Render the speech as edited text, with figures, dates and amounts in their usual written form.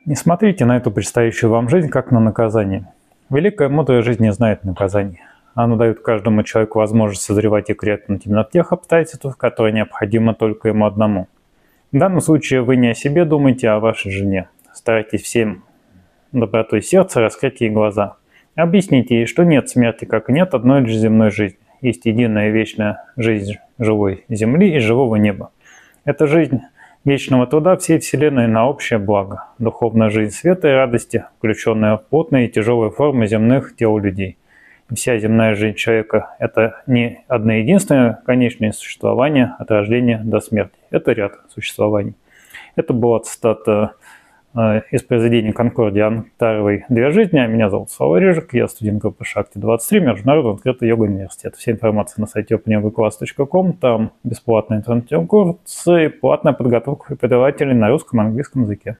Не смотрите на эту предстоящую вам жизнь как на наказание. Великая мудрая жизнь не знает наказаний. Она дает каждому человеку возможность созревать и крепнуть именно в тех обстоятельствах, которые необходимы только ему одному. В данном случае вы не о себе думаете, а о вашей жене. Старайтесь всем добротой сердца раскрыть ей глаза. Объясните ей, что нет смерти, как и нет одной лишь земной жизни. Есть единая вечная жизнь живой земли и живого неба. Это жизнь вечного труда всей Вселенной на общее благо, духовная жизнь света и радости, включенная в плотные и тяжелые формы земных тел людей. И вся земная жизнь человека – это не одно единственное конечное существование от рождения до смерти. Это ряд существований. Это была цитата из произведения Конкордии Антаровой «Две жизни». Меня зовут Слава Рыжик, я студент группы Шакти-23, Международный открытый йога-университет. Вся информация на сайте openyogaclass.com, там бесплатные интернет-курсы и платная подготовка преподавателей на русском и английском языке.